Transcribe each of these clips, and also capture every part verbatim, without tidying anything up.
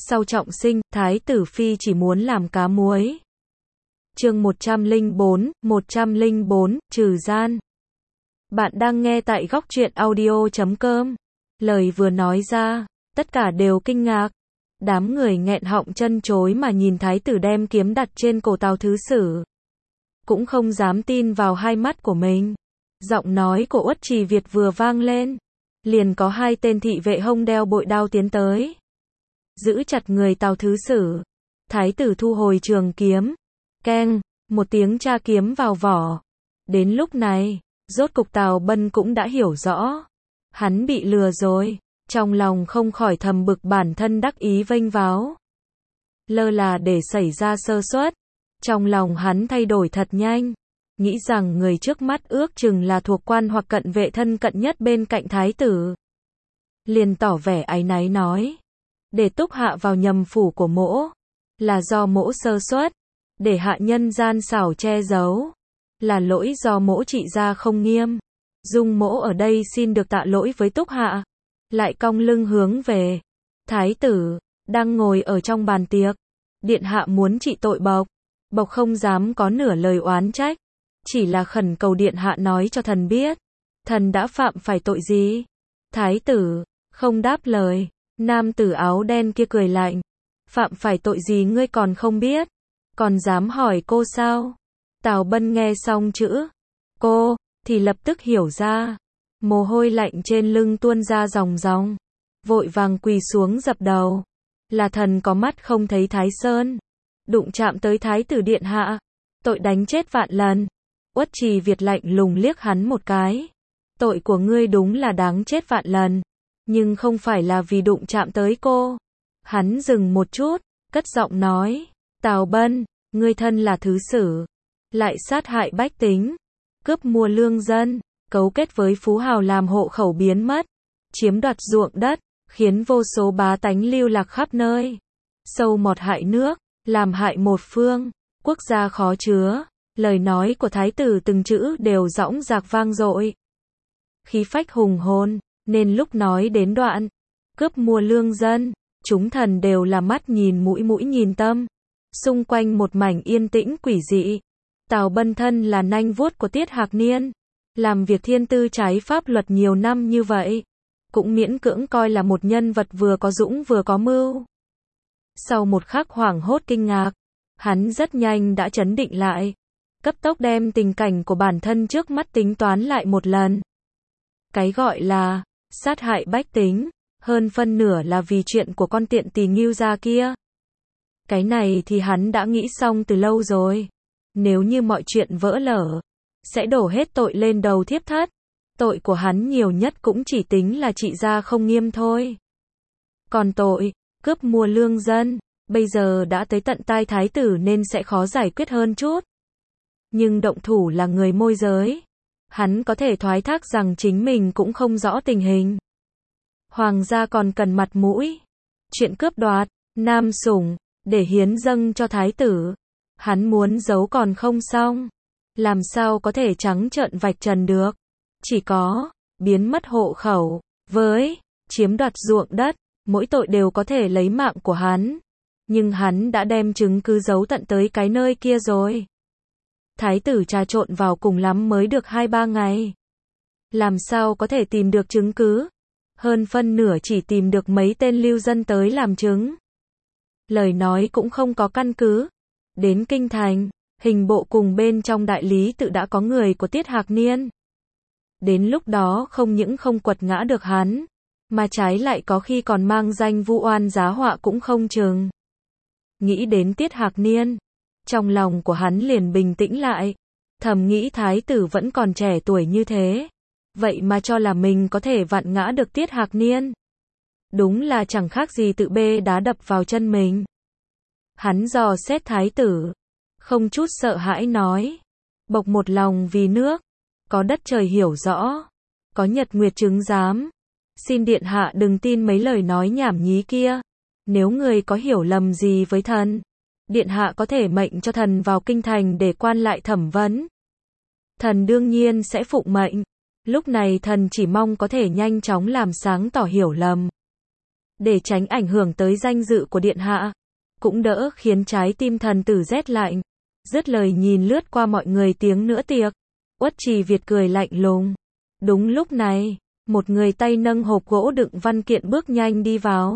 Sau trọng sinh, Thái tử Phi chỉ muốn làm cá muối. Chương một trăm lẻ bốn, một trăm lẻ bốn, trừ gian. Bạn đang nghe tại góc truyện audio chấm com. Lời vừa nói ra, tất cả đều kinh ngạc. Đám người nghẹn họng chân chối mà nhìn thái tử đem kiếm đặt trên cổ Tào Thứ Sử. Cũng không dám tin vào hai mắt của mình. Giọng nói của Uất Trì Việt vừa vang lên, liền có hai tên thị vệ hông đeo bội đao tiến tới, giữ chặt người Tào Thứ Sử. Thái tử thu hồi trường kiếm, keng, một tiếng tra kiếm vào vỏ. Đến lúc này, rốt cục Tào Bân cũng đã hiểu rõ, hắn bị lừa rồi, trong lòng không khỏi thầm bực bản thân đắc ý vênh váo. Lơ là để xảy ra sơ suất, trong lòng hắn thay đổi thật nhanh, nghĩ rằng người trước mắt ước chừng là thuộc quan hoặc cận vệ thân cận nhất bên cạnh thái tử. Liền tỏ vẻ áy náy nói, để Túc Hạ vào nhầm phủ của mỗ, là do mỗ sơ suất, để hạ nhân gian xảo che giấu, là lỗi do mỗ trị gia không nghiêm. Dung mỗ ở đây xin được tạ lỗi với Túc Hạ. Lại cong lưng hướng về thái tử, đang ngồi ở trong bàn tiệc. Điện hạ muốn trị tội Bộc. Bộc không dám có nửa lời oán trách, chỉ là khẩn cầu điện hạ nói cho thần biết, thần đã phạm phải tội gì. Thái tử không đáp lời. Nam tử áo đen kia cười lạnh, phạm phải tội gì ngươi còn không biết, còn dám hỏi cô sao? Tào Bân nghe xong chữ cô thì lập tức hiểu ra, mồ hôi lạnh trên lưng tuôn ra ròng ròng, vội vàng quỳ xuống dập đầu. Là thần có mắt không thấy Thái Sơn, đụng chạm tới thái tử điện hạ, tội đánh chết vạn lần. Uất Trì Việt lạnh lùng liếc hắn một cái, tội của ngươi đúng là đáng chết vạn lần, nhưng không phải là vì đụng chạm tới cô. Hắn dừng một chút, cất giọng nói, Tào Bân, ngươi thân là thứ sử, lại sát hại bách tính, cướp mua lương dân, cấu kết với phú hào làm hộ khẩu biến mất, chiếm đoạt ruộng đất, khiến vô số bá tánh lưu lạc khắp nơi, sâu mọt hại nước, làm hại một phương, quốc gia khó chứa. Lời nói của thái tử từng chữ đều dõng dạc vang dội, khí phách hùng hồn, nên lúc nói đến đoạn cướp mua lương dân, chúng thần đều là mắt nhìn mũi mũi nhìn tâm. Xung quanh một mảnh yên tĩnh quỷ dị. Tào Bân thân là nanh vuốt của Tiết Hạc Niên, làm việc thiên tư trái pháp luật nhiều năm như vậy, cũng miễn cưỡng coi là một nhân vật vừa có dũng vừa có mưu. Sau một khắc hoảng hốt kinh ngạc, hắn rất nhanh đã trấn định lại, cấp tốc đem tình cảnh của bản thân trước mắt tính toán lại một lần. Cái gọi là sát hại bách tính, hơn phân nửa là vì chuyện của con tiện tỳ Ngưu gia kia. Cái này thì hắn đã nghĩ xong từ lâu rồi. Nếu như mọi chuyện vỡ lở, sẽ đổ hết tội lên đầu thiếp thất. Tội của hắn nhiều nhất cũng chỉ tính là trị gia không nghiêm thôi. Còn tội cướp mua lương dân, bây giờ đã tới tận tai thái tử nên sẽ khó giải quyết hơn chút. Nhưng động thủ là người môi giới, hắn có thể thoái thác rằng chính mình cũng không rõ tình hình. Hoàng gia còn cần mặt mũi. Chuyện cướp đoạt nam sủng để hiến dâng cho thái tử, hắn muốn giấu còn không xong, làm sao có thể trắng trợn vạch trần được. Chỉ có biến mất hộ khẩu với chiếm đoạt ruộng đất, mỗi tội đều có thể lấy mạng của hắn. Nhưng hắn đã đem chứng cứ giấu tận tới cái nơi kia rồi. Thái tử trà trộn vào cùng lắm mới được hai ba ngày, làm sao có thể tìm được chứng cứ. Hơn phân nửa chỉ tìm được mấy tên lưu dân tới làm chứng. Lời nói cũng không có căn cứ. Đến kinh thành, hình bộ cùng bên trong đại lý tự đã có người của Tiết Hạc Niên. Đến lúc đó không những không quật ngã được hắn, mà trái lại có khi còn mang danh vu oan giá họa cũng không chừng. Nghĩ đến Tiết Hạc Niên, trong lòng của hắn liền bình tĩnh lại, thầm nghĩ thái tử vẫn còn trẻ tuổi như thế, vậy mà cho là mình có thể vặn ngã được Tiết Hạc Niên. Đúng là chẳng khác gì tự bê đá đập vào chân mình. Hắn dò xét thái tử, không chút sợ hãi nói, Bộc một lòng vì nước, có đất trời hiểu rõ, có nhật nguyệt chứng giám, xin điện hạ đừng tin mấy lời nói nhảm nhí kia. Nếu người có hiểu lầm gì với thần, điện hạ có thể mệnh cho thần vào kinh thành để quan lại thẩm vấn. Thần đương nhiên sẽ phụng mệnh. Lúc này thần chỉ mong có thể nhanh chóng làm sáng tỏ hiểu lầm, để tránh ảnh hưởng tới danh dự của điện hạ, cũng đỡ khiến trái tim thần tử rét lạnh. Dứt lời nhìn lướt qua mọi người tiếng nữa tiệc. Uất Trì Việt cười lạnh lùng. Đúng lúc này, một người tay nâng hộp gỗ đựng văn kiện bước nhanh đi vào.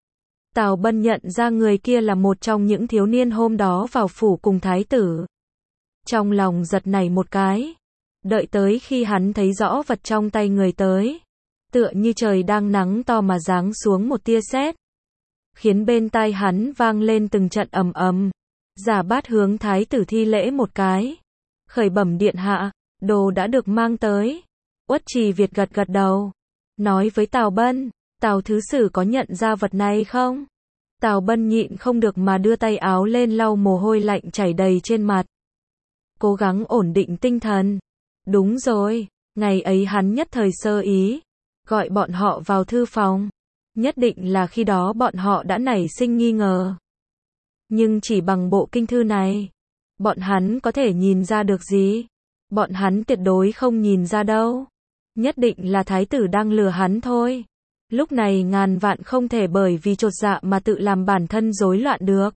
Tào Bân nhận ra người kia là một trong những thiếu niên hôm đó vào phủ cùng thái tử. Trong lòng giật nảy một cái. Đợi tới khi hắn thấy rõ vật trong tay người tới, tựa như trời đang nắng to mà giáng xuống một tia sét, khiến bên tai hắn vang lên từng trận ầm ầm. Giả Bát hướng thái tử thi lễ một cái. Khởi bẩm điện hạ, đồ đã được mang tới. Uất Trì Việt gật gật đầu, nói với Tào Bân, Tào thứ sử có nhận ra vật này không? Tào Bân nhịn không được mà đưa tay áo lên lau mồ hôi lạnh chảy đầy trên mặt. Cố gắng ổn định tinh thần. Đúng rồi, ngày ấy hắn nhất thời sơ ý, gọi bọn họ vào thư phòng. Nhất định là khi đó bọn họ đã nảy sinh nghi ngờ. Nhưng chỉ bằng bộ kinh thư này, bọn hắn có thể nhìn ra được gì? Bọn hắn tuyệt đối không nhìn ra đâu. Nhất định là thái tử đang lừa hắn thôi. Lúc này ngàn vạn không thể bởi vì chột dạ mà tự làm bản thân rối loạn được.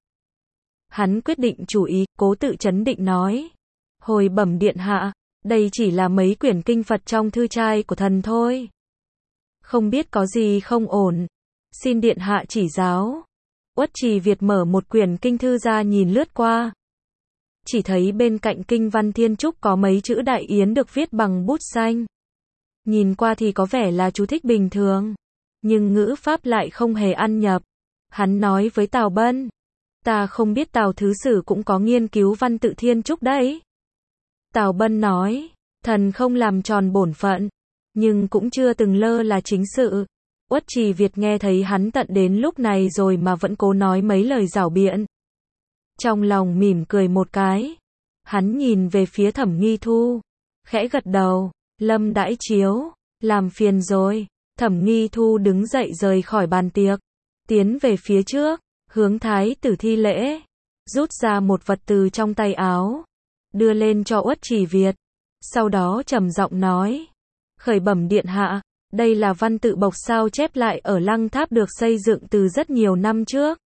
Hắn quyết định chủ ý, cố tự trấn định nói. Hồi bẩm điện hạ, đây chỉ là mấy quyển kinh Phật trong thư trai của thần thôi. Không biết có gì không ổn. Xin điện hạ chỉ giáo. Uất Trì Việt mở một quyển kinh thư ra nhìn lướt qua. Chỉ thấy bên cạnh kinh văn thiên trúc có mấy chữ đại yến được viết bằng bút xanh. Nhìn qua thì có vẻ là chú thích bình thường, nhưng ngữ pháp lại không hề ăn nhập. Hắn nói với Tào Bân, ta không biết Tào thứ sử cũng có nghiên cứu văn tự thiên trúc đấy. Tào Bân nói, thần không làm tròn bổn phận, nhưng cũng chưa từng lơ là chính sự. Uất Trì Việt nghe thấy hắn tận đến lúc này rồi mà vẫn cố nói mấy lời giảo biện. Trong lòng mỉm cười một cái, hắn nhìn về phía Thẩm Nghi Thu, khẽ gật đầu, Lâm đãi chiếu, làm phiền rồi. Thẩm Nghi Thu đứng dậy rời khỏi bàn tiệc, tiến về phía trước, hướng thái tử thi lễ, rút ra một vật từ trong tay áo, đưa lên cho Uất Trì Việt, sau đó trầm giọng nói, khởi bẩm điện hạ, đây là văn tự bộc sao chép lại ở lăng tháp được xây dựng từ rất nhiều năm trước.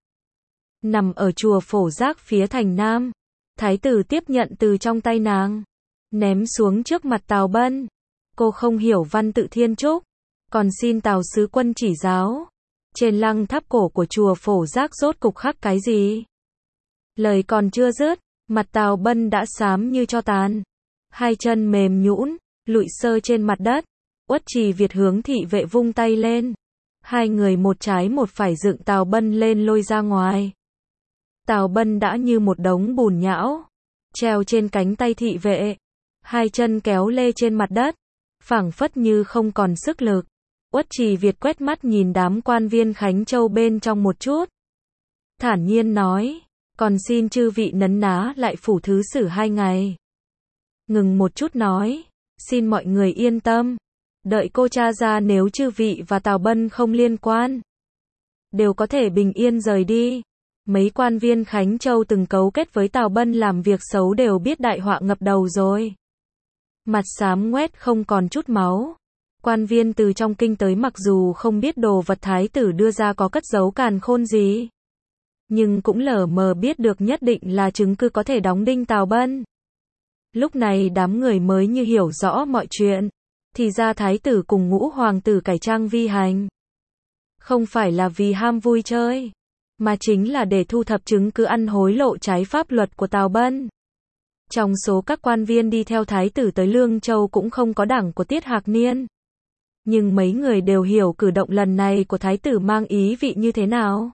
Nằm ở chùa Phổ Giác phía thành Nam. Thái tử tiếp nhận từ trong tay nàng, ném xuống trước mặt Tào Bân. Cô không hiểu văn tự thiên trúc, còn xin Tào sứ quân chỉ giáo. Trên lăng tháp cổ của chùa Phổ Giác rốt cục khắc cái gì? Lời còn chưa dứt, mặt Tào Bân đã xám như tro tàn. Hai chân mềm nhũn, lụi sơ trên mặt đất. Uất Trì Việt hướng thị vệ vung tay lên. Hai người một trái một phải dựng Tào Bân lên lôi ra ngoài. Tào Bân đã như một đống bùn nhão, treo trên cánh tay thị vệ, hai chân kéo lê trên mặt đất, phảng phất như không còn sức lực. Uất Trì Việt quét mắt nhìn đám quan viên Khánh Châu bên trong một chút, thản nhiên nói, còn xin chư vị nấn ná lại phủ thứ sử hai ngày. Ngừng một chút nói, xin mọi người yên tâm, đợi cô tra ra nếu chư vị và Tào Bân không liên quan, đều có thể bình yên rời đi. Mấy quan viên Khánh Châu từng cấu kết với Tào Bân làm việc xấu đều biết đại họa ngập đầu rồi. Mặt xám ngoét không còn chút máu. Quan viên từ trong kinh tới mặc dù không biết đồ vật thái tử đưa ra có cất giấu càn khôn gì, nhưng cũng lờ mờ biết được nhất định là chứng cứ có thể đóng đinh Tào Bân. Lúc này đám người mới như hiểu rõ mọi chuyện, thì ra thái tử cùng ngũ hoàng tử cải trang vi hành. Không phải là vì ham vui chơi, mà chính là để thu thập chứng cứ ăn hối lộ trái pháp luật của Tào Bân. Trong số các quan viên đi theo thái tử tới Lương Châu cũng không có đảng của Tiết Hạc Niên. Nhưng mấy người đều hiểu cử động lần này của thái tử mang ý vị như thế nào.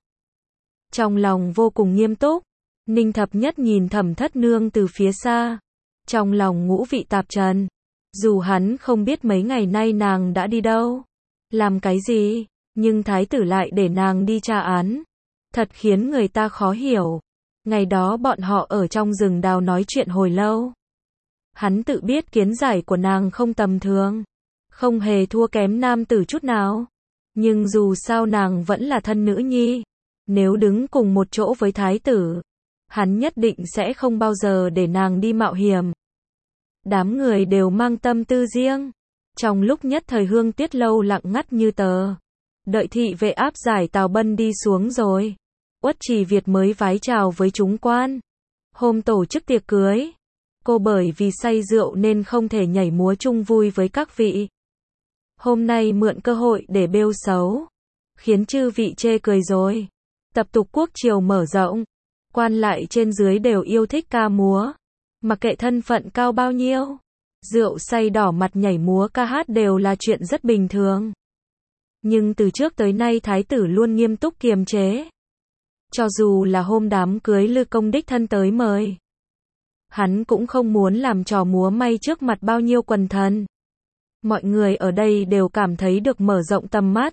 Trong lòng vô cùng nghiêm túc, Ninh Thập Nhất nhìn Thẩm Thất Nương từ phía xa. Trong lòng ngũ vị tạp trần. Dù hắn không biết mấy ngày nay nàng đã đi đâu, làm cái gì, nhưng thái tử lại để nàng đi tra án. Thật khiến người ta khó hiểu. Ngày đó bọn họ ở trong rừng đào nói chuyện hồi lâu. Hắn tự biết kiến giải của nàng không tầm thường, không hề thua kém nam tử chút nào. Nhưng dù sao nàng vẫn là thân nữ nhi. Nếu đứng cùng một chỗ với thái tử, hắn nhất định sẽ không bao giờ để nàng đi mạo hiểm. Đám người đều mang tâm tư riêng. Trong lúc nhất thời Hương Tiết Lâu lặng ngắt như tờ. Đợi thị vệ áp giải Tào Bân đi xuống rồi, Uất Trì Việt mới vái chào với chúng quan. Hôm tổ chức tiệc cưới, cô bởi vì say rượu nên không thể nhảy múa chung vui với các vị. Hôm nay mượn cơ hội để bêu xấu, khiến chư vị chê cười rồi. Tập tục quốc triều mở rộng, quan lại trên dưới đều yêu thích ca múa, mặc kệ thân phận cao bao nhiêu. Rượu say đỏ mặt nhảy múa ca hát đều là chuyện rất bình thường. Nhưng từ trước tới nay thái tử luôn nghiêm túc kiềm chế. Cho dù là hôm đám cưới Lư Công đích thân tới mời, hắn cũng không muốn làm trò múa may trước mặt bao nhiêu quần thần. Mọi người ở đây đều cảm thấy được mở rộng tầm mắt.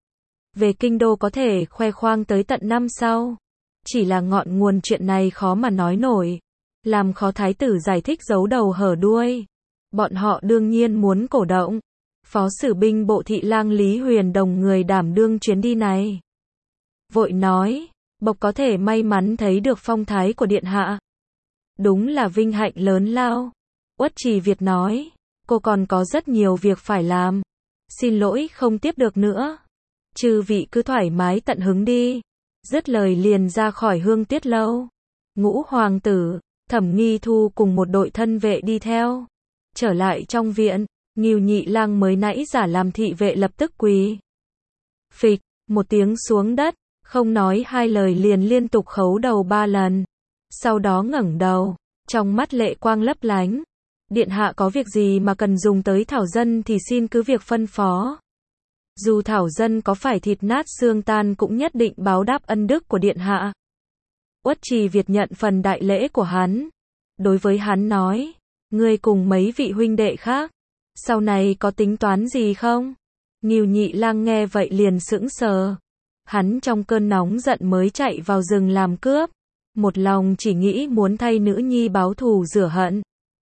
Về kinh đô có thể khoe khoang tới tận năm sau. Chỉ là ngọn nguồn chuyện này khó mà nói nổi. Làm khó thái tử giải thích giấu đầu hở đuôi. Bọn họ đương nhiên muốn cổ động. Phó sử binh bộ thị lang Lý Huyền Đồng người đảm đương chuyến đi này. Vội nói, bộc có thể may mắn thấy được phong thái của điện hạ. Đúng là vinh hạnh lớn lao. Uất Trì Việt nói, cô còn có rất nhiều việc phải làm. Xin lỗi không tiếp được nữa. Chư vị cứ thoải mái tận hứng đi. Dứt lời liền ra khỏi Hương Tiết lâu. Ngũ hoàng tử, Thẩm Nghi Thu cùng một đội thân vệ đi theo. Trở lại trong viện, Ngưu Nhị Lang mới nãy giả làm thị vệ lập tức quỳ. Phịch, một tiếng xuống đất, không nói hai lời liền liên tục khấu đầu ba lần. Sau đó ngẩng đầu, trong mắt lệ quang lấp lánh. Điện hạ có việc gì mà cần dùng tới thảo dân thì xin cứ việc phân phó. Dù thảo dân có phải thịt nát xương tan cũng nhất định báo đáp ân đức của điện hạ. Uất Trì Việt nhận phần đại lễ của hắn. Đối với hắn nói, ngươi cùng mấy vị huynh đệ khác, sau này có tính toán gì không? Ngưu Nhị Lang nghe vậy liền sững sờ. Hắn trong cơn nóng giận mới chạy vào rừng làm cướp. Một lòng chỉ nghĩ muốn thay nữ nhi báo thù rửa hận.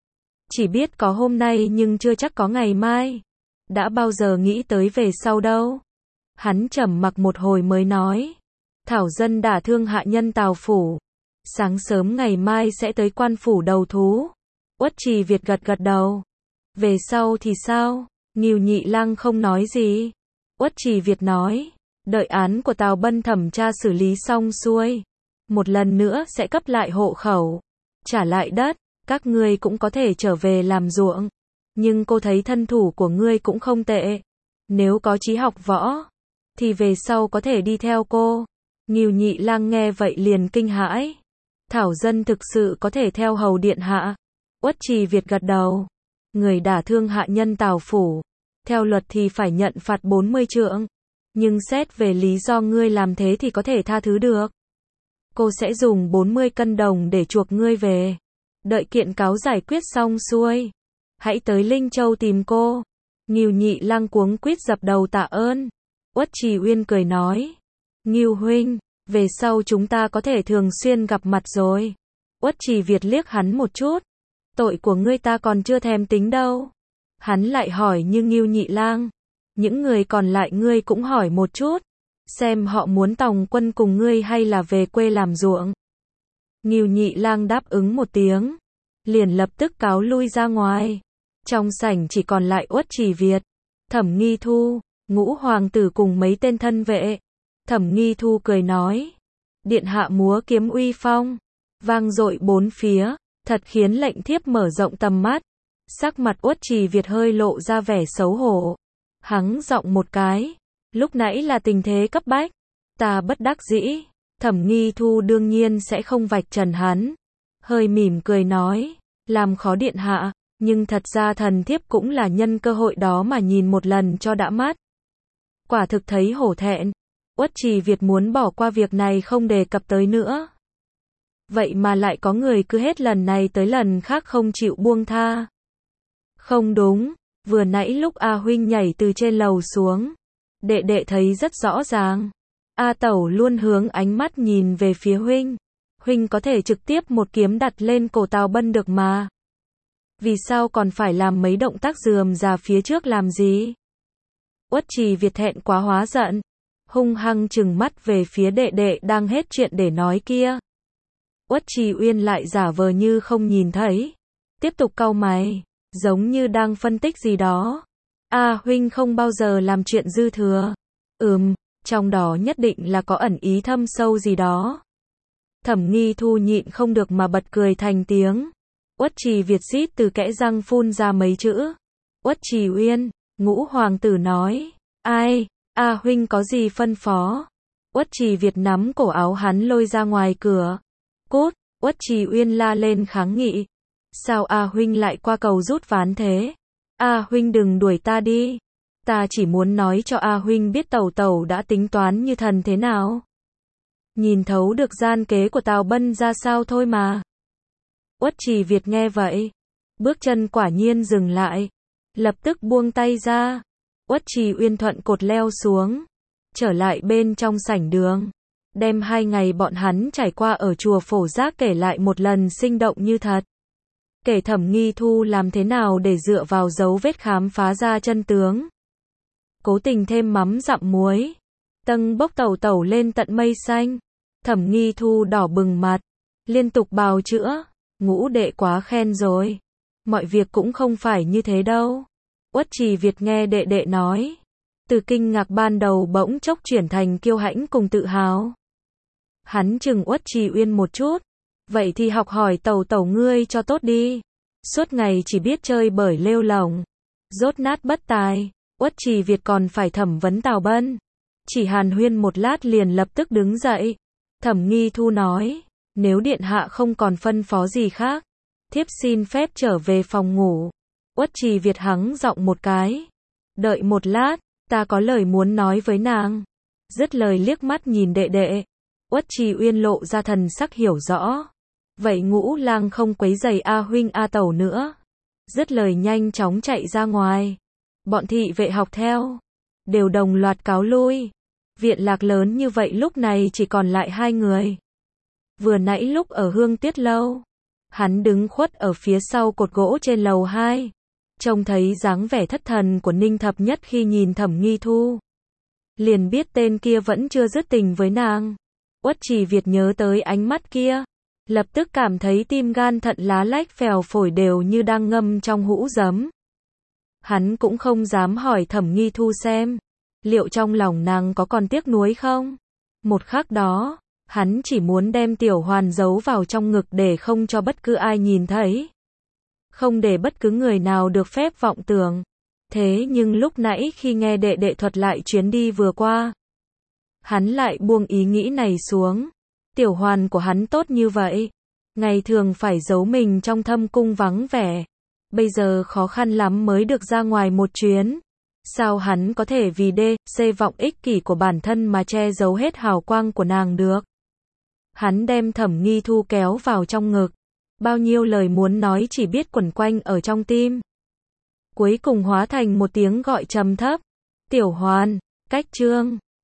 Chỉ biết có hôm nay nhưng chưa chắc có ngày mai. Đã bao giờ nghĩ tới về sau đâu. Hắn trầm mặc một hồi mới nói. Thảo dân đả thương hạ nhân Tào phủ. Sáng sớm ngày mai sẽ tới quan phủ đầu thú. Uất Trì Việt gật gật đầu. Về sau thì sao? Ngưu Nhị Lang không nói gì. Uất Trì Việt nói. Đợi án của Tào Bân thẩm tra xử lý xong xuôi. Một lần nữa sẽ cấp lại hộ khẩu. Trả lại đất. Các ngươi cũng có thể trở về làm ruộng. Nhưng cô thấy thân thủ của ngươi cũng không tệ. Nếu có chí học võ, thì về sau có thể đi theo cô. Ngưu Nhị Lang nghe vậy liền kinh hãi. Thảo dân thực sự có thể theo hầu điện hạ. Uất Trì Việt gật đầu. Người đả thương hạ nhân Tào phủ. Theo luật thì phải nhận phạt bốn mươi trượng. Nhưng xét về lý do ngươi làm thế thì có thể tha thứ được. Cô sẽ dùng bốn mươi cân đồng để chuộc ngươi về. Đợi kiện cáo giải quyết xong xuôi, hãy tới Linh Châu tìm cô. Ngưu Nhị Lang cuống quýt dập đầu tạ ơn. Uất Trì Uyên cười nói. Ngưu huynh, về sau chúng ta có thể thường xuyên gặp mặt rồi. Uất Trì Việt liếc hắn một chút. Tội của ngươi ta còn chưa thèm tính đâu. Hắn lại hỏi như Ngưu Nhị Lang. Những người còn lại ngươi cũng hỏi một chút. Xem họ muốn tòng quân cùng ngươi hay là về quê làm ruộng. Ngưu Nhị Lang đáp ứng một tiếng. Liền lập tức cáo lui ra ngoài. Trong sảnh chỉ còn lại Uất Trì Việt, Thẩm Nghi Thu, Ngũ hoàng tử cùng mấy tên thân vệ. Thẩm Nghi Thu cười nói. Điện hạ múa kiếm uy phong. Vang dội bốn phía. Thật khiến lệnh thiếp mở rộng tầm mắt. Sắc mặt Uất Trì Việt hơi lộ ra vẻ xấu hổ. Hắng giọng một cái. Lúc nãy là tình thế cấp bách. Ta bất đắc dĩ. Thẩm Nghi Thu đương nhiên sẽ không vạch trần hắn. Hơi mỉm cười nói. Làm khó điện hạ. Nhưng thật ra thần thiếp cũng là nhân cơ hội đó mà nhìn một lần cho đã mắt. Quả thực thấy hổ thẹn. Uất Trì Việt muốn bỏ qua việc này không đề cập tới nữa. Vậy mà lại có người cứ hết lần này tới lần khác không chịu buông tha. Không đúng. Vừa nãy lúc A huynh nhảy từ trên lầu xuống. Đệ đệ thấy rất rõ ràng. A tẩu luôn hướng ánh mắt nhìn về phía huynh. Huynh có thể trực tiếp một kiếm đặt lên cổ Tào Bân được mà. Vì sao còn phải làm mấy động tác rườm rà phía trước làm gì? Uất Trì Việt thẹn quá hóa giận. Hung hăng trừng mắt về phía đệ đệ đang hết chuyện để nói kia. Uất Trì Uyên lại giả vờ như không nhìn thấy. Tiếp tục cau mày. Giống như đang phân tích gì đó. A huynh không bao giờ làm chuyện dư thừa. Ừm, Trong đó nhất định là có ẩn ý thâm sâu gì đó. Thẩm Nghi Thu nhịn không được mà bật cười thành tiếng. Uất Trì Việt rít từ kẽ răng phun ra mấy chữ. Uất Trì Uyên, Ngũ hoàng tử nói. Ai, A huynh có gì phân phó? Uất Trì Việt nắm cổ áo hắn lôi ra ngoài cửa. Cút, Uất Trì Uyên la lên kháng nghị. Sao A huynh lại qua cầu rút ván thế? A huynh đừng đuổi ta đi. Ta chỉ muốn nói cho A huynh biết Tẩu Tẩu đã tính toán như thần thế nào. Nhìn thấu được gian kế của Tào Bân ra sao thôi mà. Uất Trì Việt nghe vậy, bước chân quả nhiên dừng lại, lập tức buông tay ra. Uất Trì Uyên thuận cột leo xuống, trở lại bên trong sảnh đường, đem hai ngày bọn hắn trải qua ở chùa Phổ Giác kể lại một lần sinh động như thật. Kể Thẩm Nghi Thu làm thế nào để dựa vào dấu vết khám phá ra chân tướng. Cố tình thêm mắm dặm muối, tâng bốc Tẩu Tẩu lên tận mây xanh. Thẩm Nghi Thu đỏ bừng mặt, liên tục bào chữa. Ngũ đệ quá khen rồi. Mọi việc cũng không phải như thế đâu. Uất Trì Việt nghe đệ đệ nói, từ kinh ngạc ban đầu bỗng chốc chuyển thành kiêu hãnh cùng tự hào. Hắn chừng Uất Trì Uyên một chút. Vậy thì học hỏi Tẩu Tẩu ngươi cho tốt đi. Suốt ngày chỉ biết chơi bời lêu lỏng, dốt nát bất tài. Uất Trì Việt còn phải thẩm vấn Tào Bân. Chỉ hàn huyên một lát liền lập tức đứng dậy. Thẩm Nghi Thu nói, nếu điện hạ không còn phân phó gì khác, thiếp xin phép trở về phòng ngủ. Uất Trì Việt hắng giọng một cái. Đợi một lát, ta có lời muốn nói với nàng. Dứt lời liếc mắt nhìn đệ đệ. Uất Trì Uyên lộ ra thần sắc hiểu rõ. Vậy Ngũ lang không quấy rầy A huynh A tẩu nữa. Dứt lời nhanh chóng chạy ra ngoài. Bọn thị vệ học theo, đều đồng loạt cáo lui. Viện lạc lớn như vậy lúc này chỉ còn lại hai người. Vừa nãy lúc ở Hương Tiết Lâu, hắn đứng khuất ở phía sau cột gỗ trên lầu hai, trông thấy dáng vẻ thất thần của Ninh Thập Nhất khi nhìn Thẩm Nghi Thu, liền biết tên kia vẫn chưa dứt tình với nàng. Uất Trì Việt nhớ tới ánh mắt kia, lập tức cảm thấy tim gan thận lá lách phèo phổi đều như đang ngâm trong hũ giấm. Hắn cũng không dám hỏi Thẩm Nghi Thu xem, liệu trong lòng nàng có còn tiếc nuối không? Một khắc đó, hắn chỉ muốn đem Tiểu Hoàn giấu vào trong ngực để không cho bất cứ ai nhìn thấy. Không để bất cứ người nào được phép vọng tưởng. Thế nhưng lúc nãy khi nghe đệ đệ thuật lại chuyến đi vừa qua, hắn lại buông ý nghĩ này xuống. Tiểu Hoàn của hắn tốt như vậy, ngày thường phải giấu mình trong thâm cung vắng vẻ, bây giờ khó khăn lắm mới được ra ngoài một chuyến. Sao hắn có thể vì đê, xê vọng ích kỷ của bản thân mà che giấu hết hào quang của nàng được? Hắn đem Thẩm Nghi Thu kéo vào trong ngực. Bao nhiêu lời muốn nói chỉ biết quẩn quanh ở trong tim. Cuối cùng hóa thành một tiếng gọi trầm thấp. Tiểu Hoàn, cách chương.